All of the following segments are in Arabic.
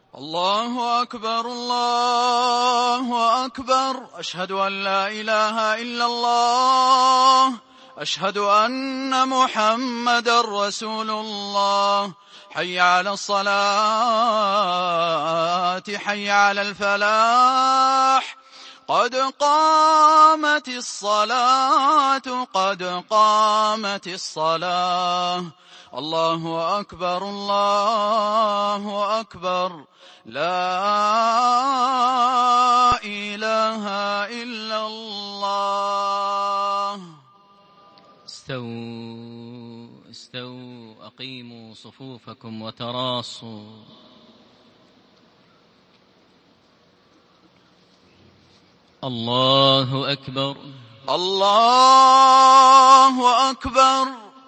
الله أكبر الله أكبر. أشهد أن لا إله إلا الله. أشهد أن محمدًا رسول الله. حي على الصلاة حي على الفلاح. قد قامت الصلاة قد قامت الصلاة. الله أكبر الله أكبر. لا إله إلا الله. استووا أقيموا صفوفكم وتراصوا. الله أكبر الله أكبر.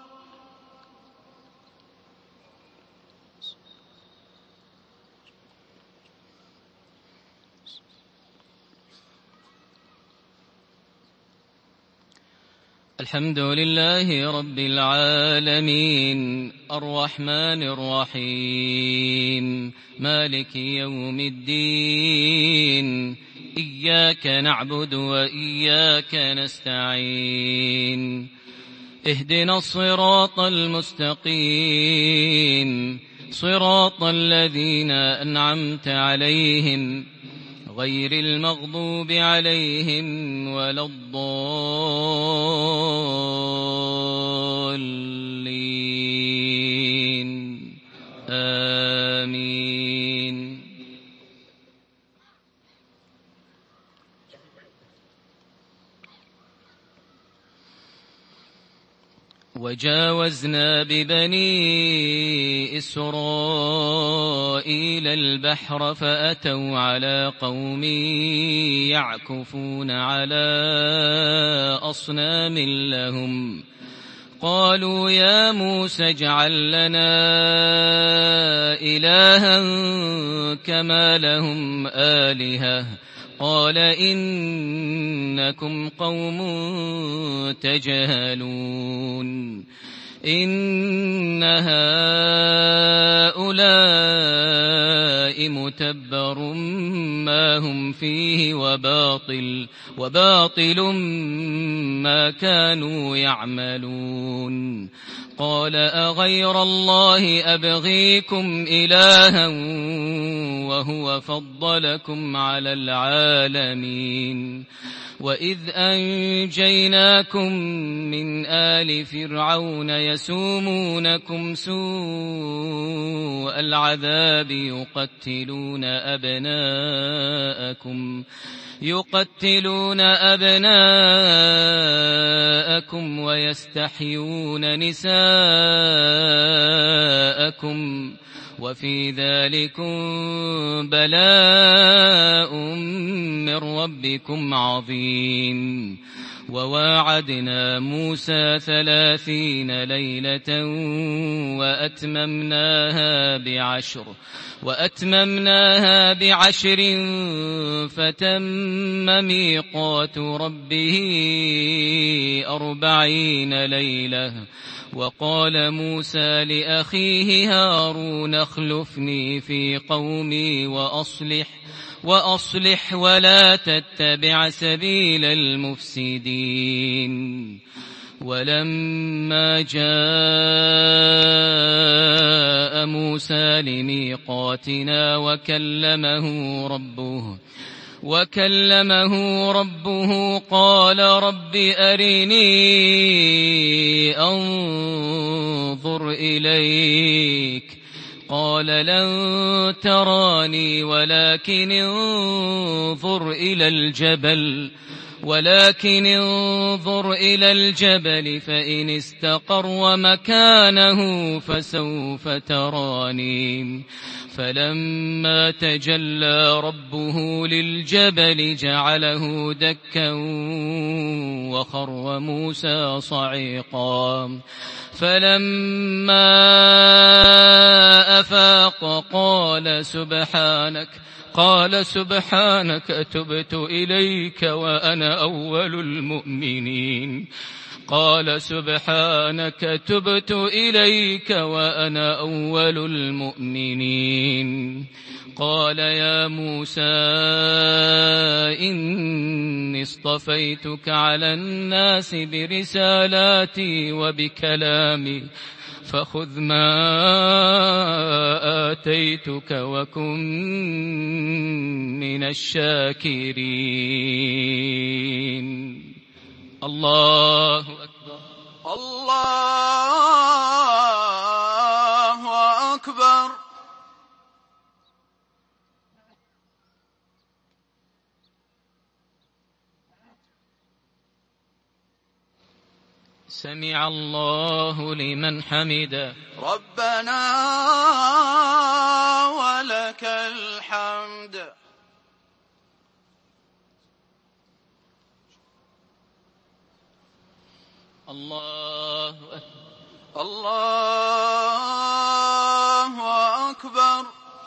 الحمد لله رب العالمين الرحمن الرحيم مالك يوم الدين. إياك نعبد وإياك نستعين. اهدنا الصراط المستقيم صراط الذين أنعمت عليهم غير المغضوب عليهم ولا الضالين. آمين. وجاوزنا ببني إسرائيل البحر فأتوا على قوم يعكفون على أصنام لهم. قالوا يا موسى اجعل لنا إلها كما لهم آلهة. قال إنكم قوم تجهلون. إن هؤلاء متبر ما هم فيه وباطل ما كانوا يعملون. قال أغير الله أبغيكم إلها وهو فضلكم على العالمين. وإذ أنجيناكم من آل فرعون يسومونكم سوء العذاب يقتلون أبناءكم ويستحيون نساءكم وفي ذلكم بلاء من ربكم عظيم. وواعدنا موسى 30 ليلة وأتممناها ب10 فتم ميقات ربه 40 ليلة. وقال موسى لأخيه هارون اخلفني في قومي وأصلح ولا تتبع سبيل المفسدين. ولما جاء موسى لميقاتنا وكلمه ربه قال رب أرني أنظر إليك. قال لن تراني ولكن انظر إلى الجبل فإن استقر مكانه فسوف تراني. فلما تجلى ربه للجبل جعله دكا وخر موسى صعيقا. فلما أفاق قال سبحانك تبت إليك وأنا أول المؤمنين. قال سبحانك تبت إليك وأنا أول المؤمنين. قال يا موسى إني اصطفيتك على الناس برسالاتي وبكلامي فخذ ما آتيتك وكن من الشاكرين. الله أكبر. الله أكبر. سمع الله لمن حمده. ربنا ولك الحمد. الله أكبر. الله أكبر.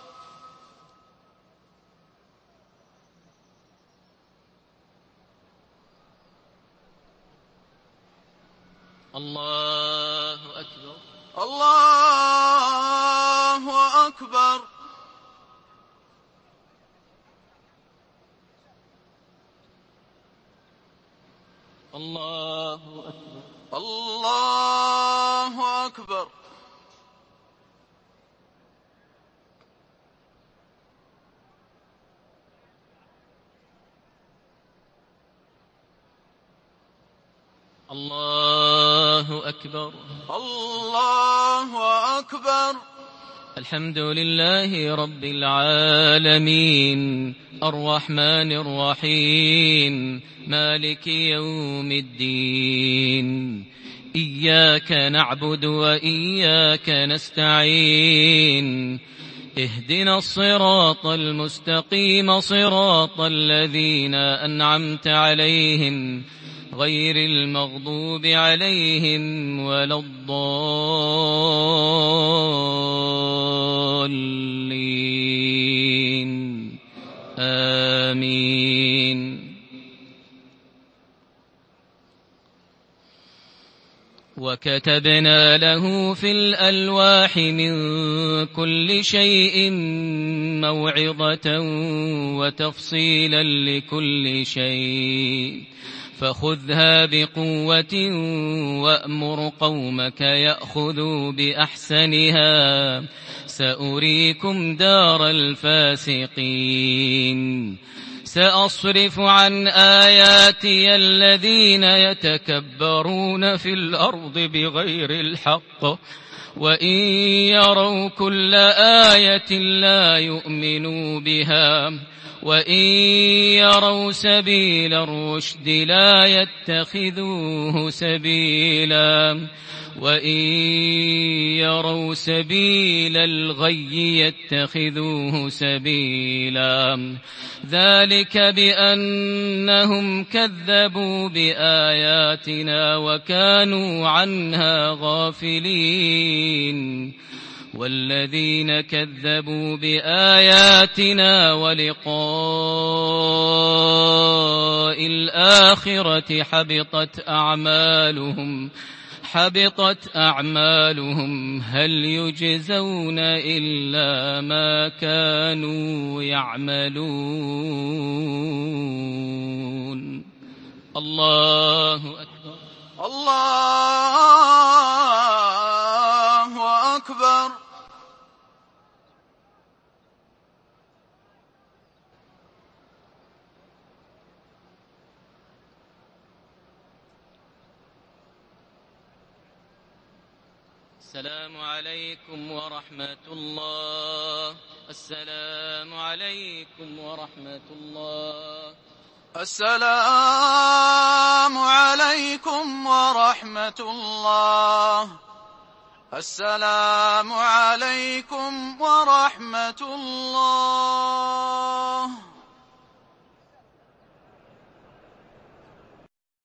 الله أكبر. الله أكبر. الله أكبر. الله أكبر. الله أكبر. الله أكبر. الحمد لله رب العالمين الرحمن الرحيم مالك يوم الدين. إياك نعبد وإياك نستعين. اهدنا الصراط المستقيم صراط الذين أنعمت عليهم غير المغضوب عليهم ولا الضالين. آمين. وكتبنا له في الألواح من كل شيء موعظة وتفصيلا لكل شيء فخذها بقوة وأمر قومك يأخذوا بأحسنها سأريكم دار الفاسقين. سأصرف عن آياتي الذين يتكبرون في الأرض بغير الحق وإن يروا كل آية لا يؤمنوا بها وإن يروا سبيل الرشد لا يتخذوه سبيلا وإن يروا سبيل الغي يتخذوه سبيلا. ذلك بأنهم كذبوا بآياتنا وكانوا عنها غافلين. والذين كذبوا بآياتنا ولقاء الآخرة حبطت أعمالهم هل يجزون إلا ما كانوا يعملون. الله أكبر. الله أكبر. السلام عليكم ورحمة الله. السلام عليكم ورحمة الله. السلام عليكم ورحمة الله. السلام عليكم ورحمة الله.